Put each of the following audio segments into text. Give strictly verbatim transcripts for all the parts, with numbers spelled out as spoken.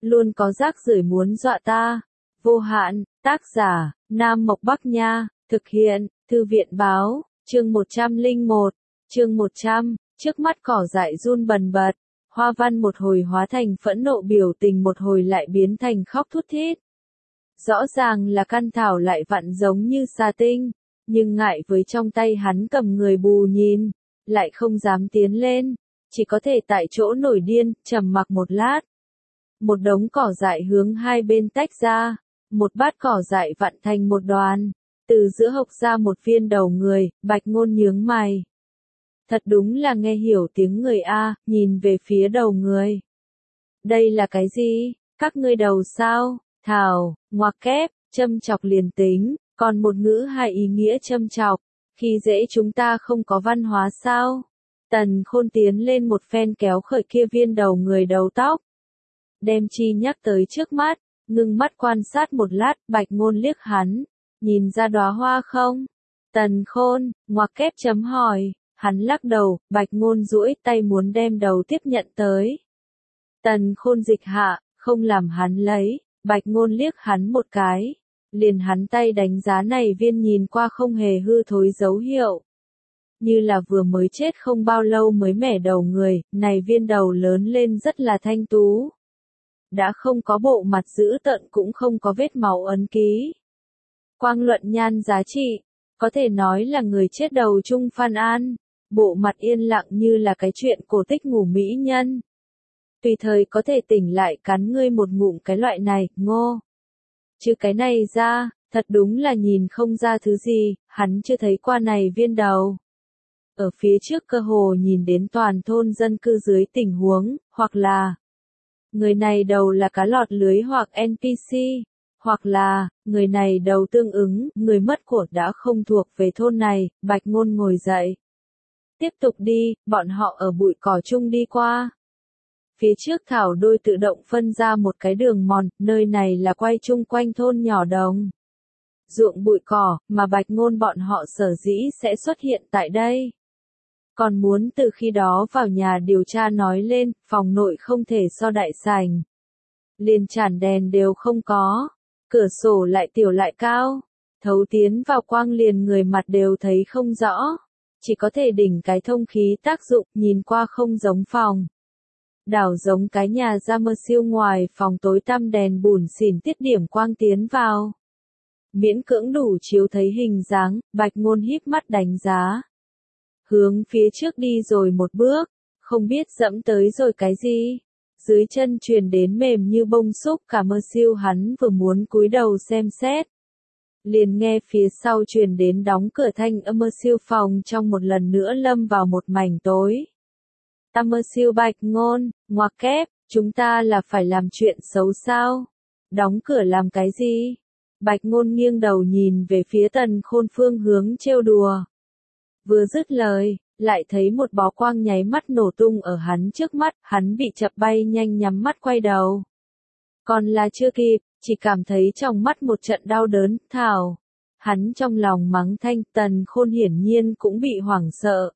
luôn có rác rưởi muốn dọa ta. Vô hạn, tác giả, Nam Mộc Bắc Nha, thực hiện, Thư viện Báo, chương một trăm lẻ một, chương một trăm, trước mắt cỏ dại run bần bật, hoa văn một hồi hóa thành phẫn nộ biểu tình một hồi lại biến thành khóc thút thít. Rõ ràng là căn thảo lại vặn giống như sa tinh, nhưng ngại với trong tay hắn cầm người bù nhìn, lại không dám tiến lên, chỉ có thể tại chỗ nổi điên, trầm mặc một lát. Một đống cỏ dại hướng hai bên tách ra, một bát cỏ dại vặn thành một đoàn, từ giữa hộc ra một viên đầu người, Bạch Ngôn nhướng mày. Thật đúng là nghe hiểu tiếng người a, nhìn về phía đầu người. Đây là cái gì? Các ngươi đầu sao? Thảo, ngoặc kép, châm chọc liền tính, còn một ngữ hai ý nghĩa châm chọc, khi dễ chúng ta không có văn hóa sao? Tần Khôn tiến lên một phen kéo khởi kia viên đầu người đầu tóc. Đem chi nhắc tới trước mắt, ngưng mắt quan sát một lát, Bạch Ngôn liếc hắn, nhìn ra đóa hoa không? Tần Khôn, ngoặc kép chấm hỏi, hắn lắc đầu, Bạch Ngôn duỗi tay muốn đem đầu tiếp nhận tới. Tần Khôn dịch hạ, không làm hắn lấy, Bạch Ngôn liếc hắn một cái, liền hắn tay đánh giá này viên nhìn qua không hề hư thối dấu hiệu. Như là vừa mới chết không bao lâu mới mẻ đầu người, này viên đầu lớn lên rất là thanh tú. Đã không có bộ mặt dữ tợn cũng không có vết máu ấn ký. Quang luận nhan giá trị, có thể nói là người chết đầu chung Phan An, bộ mặt yên lặng như là cái chuyện cổ tích ngủ mỹ nhân. Tùy thời có thể tỉnh lại cắn ngươi một ngụm cái loại này, ngô. Chứ cái này ra, thật đúng là nhìn không ra thứ gì, hắn chưa thấy qua này viên đầu. Ở phía trước cơ hồ nhìn đến toàn thôn dân cư dưới tình huống, hoặc là người này đầu là cá lọt lưới hoặc en pê xê, hoặc là người này đầu tương ứng, người mất của đã không thuộc về thôn này. Bạch Ngôn ngồi dậy. Tiếp tục đi, bọn họ ở bụi cỏ chung đi qua. Phía trước thảo đôi tự động phân ra một cái đường mòn, nơi này là quay chung quanh thôn nhỏ đồng. Ruộng bụi cỏ, mà Bạch Ngôn bọn họ sở dĩ sẽ xuất hiện tại đây. Còn muốn từ khi đó vào nhà điều tra nói lên, phòng nội không thể so đại sảnh. Liền chản đèn đều không có, cửa sổ lại tiểu lại cao, thấu tiến vào quang liền người mặt đều thấy không rõ, chỉ có thể đỉnh cái thông khí tác dụng, nhìn qua không giống phòng. Đảo giống cái nhà ra mơ siêu ngoài phòng tối tăm đèn bùn xỉn tiết điểm quang tiến vào. Miễn cưỡng đủ chiếu thấy hình dáng, Bạch Ngôn híp mắt đánh giá. Hướng phía trước đi rồi một bước, không biết dẫm tới rồi cái gì. Dưới chân truyền đến mềm như bông xúc, cả mơ siêu hắn vừa muốn cúi đầu xem xét. Liền nghe phía sau truyền đến đóng cửa thanh âm, mơ siêu phòng trong một lần nữa lâm vào một mảnh tối. Ta mơ siêu Bạch Ngôn, ngoặc kép, chúng ta là phải làm chuyện xấu sao? Đóng cửa làm cái gì? Bạch Ngôn nghiêng đầu nhìn về phía Tần Khôn phương hướng trêu đùa. Vừa dứt lời, lại thấy một bó quang nháy mắt nổ tung ở hắn trước mắt, hắn bị chập bay nhanh nhắm mắt quay đầu. Còn là chưa kịp, chỉ cảm thấy trong mắt một trận đau đớn, thảo. Hắn trong lòng mắng thanh, Tần Khôn hiển nhiên cũng bị hoảng sợ.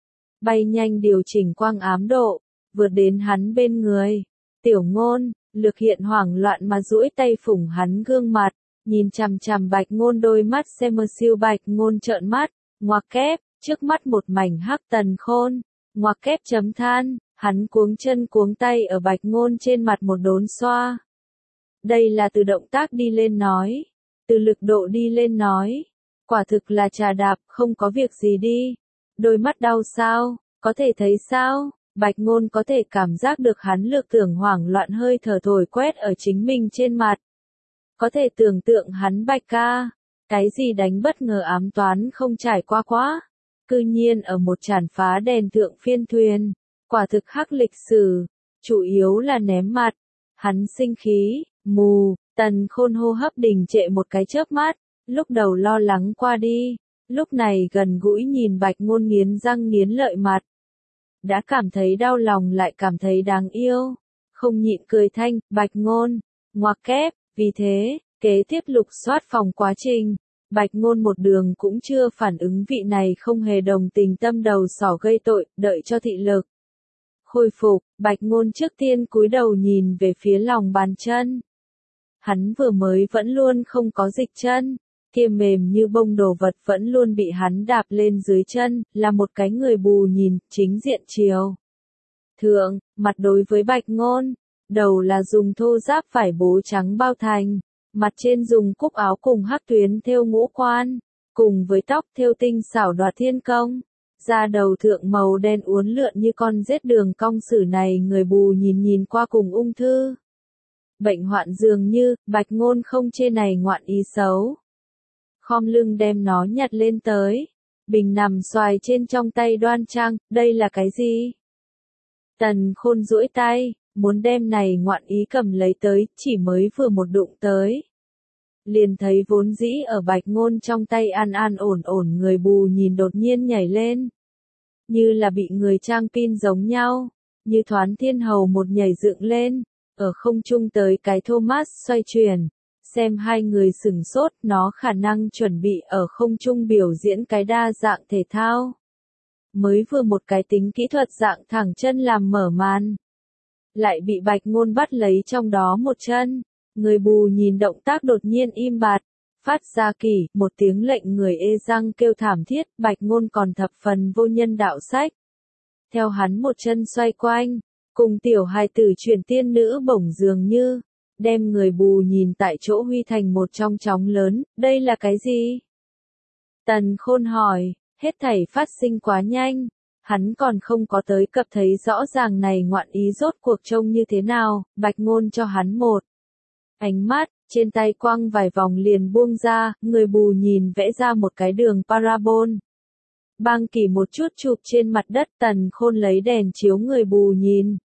Bay nhanh điều chỉnh quang ám độ, vượt đến hắn bên người. Tiểu Ngôn, Lược Hiện hoảng loạn mà duỗi tay phủng hắn gương mặt, nhìn chằm chằm Bạch Ngôn đôi mắt xem mơ siêu. Bạch Ngôn trợn mắt, ngoặc kép, trước mắt một mảnh hắc. Tần Khôn, ngoặc kép chấm than, hắn cuống chân cuống tay ở Bạch Ngôn trên mặt một đốn xoa. Đây là từ động tác đi lên nói, từ lực độ đi lên nói, quả thực là trà đạp, không có việc gì đi. Đôi mắt đau sao, có thể thấy sao? Bạch Ngôn có thể cảm giác được hắn lược tưởng hoảng loạn hơi thở thổi quét ở chính mình trên mặt. Có thể tưởng tượng hắn Bạch ca, cái gì đánh bất ngờ ám toán không trải qua quá. Cư nhiên ở một tràn phá đèn thượng phiên thuyền, quả thực hắc lịch sử, chủ yếu là ném mặt. Hắn sinh khí, mù, Tần Khôn hô hấp đình trệ một cái chớp mắt, lúc đầu lo lắng qua đi, lúc này gần gũi nhìn Bạch Ngôn nghiến răng nghiến lợi mặt. Đã cảm thấy đau lòng lại cảm thấy đáng yêu, không nhịn cười thanh, Bạch Ngôn, ngoặc kép, vì thế, kế tiếp lục soát phòng quá trình. Bạch Ngôn một đường cũng chưa phản ứng vị này không hề đồng tình tâm đầu sỏ gây tội, đợi cho thị lực khôi phục, Bạch Ngôn trước tiên cúi đầu nhìn về phía lòng bàn chân. Hắn vừa mới vẫn luôn không có dịch chân, kia mềm như bông đồ vật vẫn luôn bị hắn đạp lên dưới chân, là một cái người bù nhìn, chính diện chiều. Thượng, mặt đối với Bạch Ngôn, đầu là dùng thô giáp vải bố trắng bao thành, mặt trên dùng cúc áo cùng hắc tuyến thêu ngũ quan, cùng với tóc thêu tinh xảo đoạt thiên công. Da đầu thượng màu đen uốn lượn như con rết đường cong sử này người bù nhìn nhìn qua cùng ung thư. Bệnh hoạn dường như, Bạch Ngôn không chê này ngoạn ý xấu. Khom lưng đem nó nhặt lên tới. Bình nằm xoài trên trong tay đoan trang, đây là cái gì? Tần Khôn duỗi tay, muốn đem này ngoạn ý cầm lấy tới, chỉ mới vừa một đụng tới. Liền thấy vốn dĩ ở Bạch Ngôn trong tay an an ổn ổn người bù nhìn đột nhiên nhảy lên. Như là bị người trang pin giống nhau, như thoán thiên hầu một nhảy dựng lên, ở không trung tới cái Thomas xoay chuyển. Xem hai người sửng sốt, nó khả năng chuẩn bị ở không trung biểu diễn cái đa dạng thể thao. Mới vừa một cái tính kỹ thuật dạng thẳng chân làm mở màn. Lại bị Bạch Ngôn bắt lấy trong đó một chân. Người bù nhìn động tác đột nhiên im bặt. Phát ra kỳ, một tiếng lệnh người ê răng kêu thảm thiết, Bạch Ngôn còn thập phần vô nhân đạo sách. Theo hắn một chân xoay quanh, cùng tiểu hài tử chuyển tiên nữ bổng dường như, đem người bù nhìn tại chỗ huy thành một trong chóng lớn, đây là cái gì? Tần Khôn hỏi, hết thảy phát sinh quá nhanh, hắn còn không có tới cập thấy rõ ràng này ngoạn ý rốt cuộc trông như thế nào, Bạch Ngôn cho hắn một ánh mắt, trên tay quăng vài vòng liền buông ra, người bù nhìn vẽ ra một cái đường parabol. Băng kỳ một chút chụp trên mặt đất, Tần Khôn lấy đèn chiếu người bù nhìn.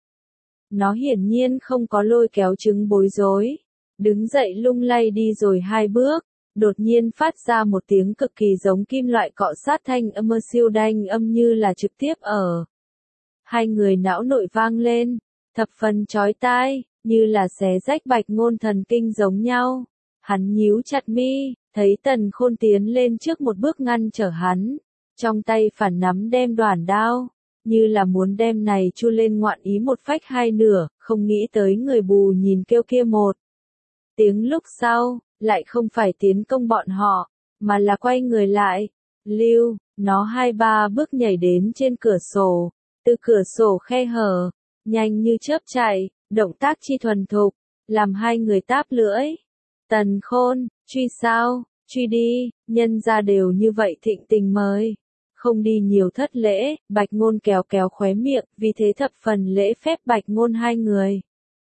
Nó hiển nhiên không có lôi kéo chứng bối rối. Đứng dậy lung lay đi rồi hai bước, đột nhiên phát ra một tiếng cực kỳ giống kim loại cọ sát thanh âm siêu đanh âm như là trực tiếp ở. Hai người não nội vang lên, thập phần chói tai, như là xé rách Bạch Ngôn thần kinh giống nhau. Hắn nhíu chặt mi, thấy Tần Khôn tiến lên trước một bước ngăn trở hắn, trong tay phản nắm đem đoản đao, như là muốn đem này chu lên ngoạn ý một phách hai nửa, không nghĩ tới người bù nhìn kêu kia một tiếng lúc sau, lại không phải tiến công bọn họ, mà là quay người lại, lưu, nó hai ba bước nhảy đến trên cửa sổ, từ cửa sổ khe hở, nhanh như chớp chạy, động tác chi thuần thục, làm hai người táp lưỡi. Tần Khôn, truy sao, truy đi, nhân ra đều như vậy thịnh tình mời. Không đi nhiều thất lễ, Bạch Ngôn kéo kéo khóe miệng, vì thế thập phần lễ phép Bạch Ngôn hai người.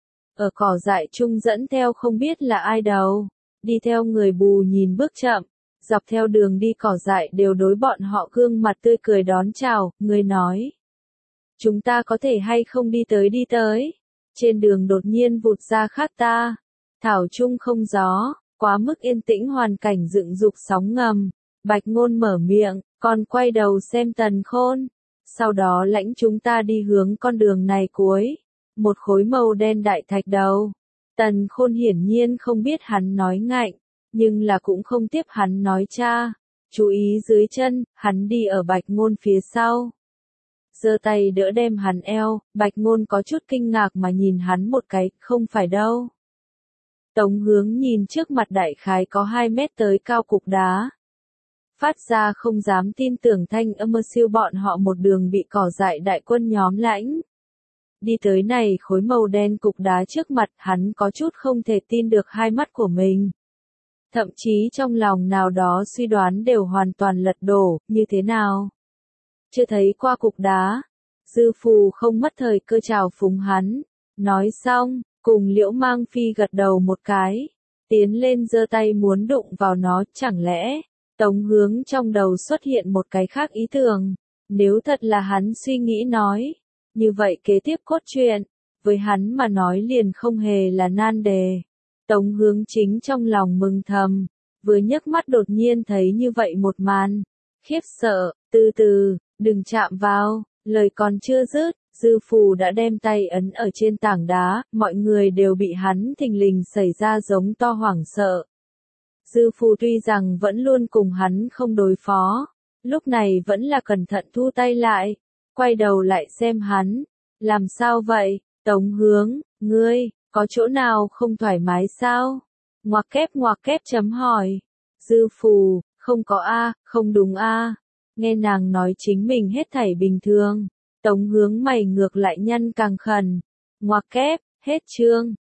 Ở cỏ dại chung dẫn theo không biết là ai đầu, đi theo người bù nhìn bước chậm, dọc theo đường đi cỏ dại đều đối bọn họ gương mặt tươi cười đón chào, người nói. Chúng ta có thể hay không đi tới đi tới. Trên đường đột nhiên vụt ra khát ta. Thảo chung không gió, quá mức yên tĩnh hoàn cảnh dựng dục sóng ngầm. Bạch Ngôn mở miệng, còn quay đầu xem Tần Khôn. Sau đó lãnh chúng ta đi hướng con đường này cuối. Một khối màu đen đại thạch đầu. Tần Khôn hiển nhiên không biết hắn nói ngạnh, nhưng là cũng không tiếp hắn nói cha. Chú ý dưới chân, hắn đi ở Bạch Ngôn phía sau. Giơ tay đỡ đem hắn eo, Bạch Ngôn có chút kinh ngạc mà nhìn hắn một cái, không phải đâu. Tống Hướng nhìn trước mặt đại khái có hai mét tới cao cục đá. Phát ra không dám tin tưởng thanh âm siêu bọn họ một đường bị cỏ dại đại quân nhóm lãnh. Đi tới này khối màu đen cục đá trước mặt hắn có chút không thể tin được hai mắt của mình. Thậm chí trong lòng nào đó suy đoán đều hoàn toàn lật đổ, như thế nào? Chưa thấy qua cục đá. Dư Phù không mất thời cơ chào phúng hắn. Nói xong, cùng Liễu Mang Phi gật đầu một cái. Tiến lên giơ tay muốn đụng vào nó, chẳng lẽ, Tống Hướng trong đầu xuất hiện một cái khác ý tưởng. Nếu thật là hắn suy nghĩ nói, như vậy kế tiếp cốt truyện, với hắn mà nói liền không hề là nan đề. Tống Hướng chính trong lòng mừng thầm, vừa nhấc mắt đột nhiên thấy như vậy một màn. Khiếp sợ, từ từ, đừng chạm vào, lời còn chưa dứt, Dư Phù đã đem tay ấn ở trên tảng đá, mọi người đều bị hắn thình lình xảy ra giống to hoảng sợ. Dư Phù tuy rằng vẫn luôn cùng hắn không đối phó, lúc này vẫn là cẩn thận thu tay lại, quay đầu lại xem hắn, Làm sao vậy, Tống Hướng, ngươi, có chỗ nào không thoải mái sao? Ngoặc kép ngoặc kép chấm hỏi. Dư Phù, không có a, không đúng a. Nghe nàng nói chính mình hết thảy bình thường. Tống Hướng mày ngược lại nhăn càng khẩn. Ngoặc kép, hết chương.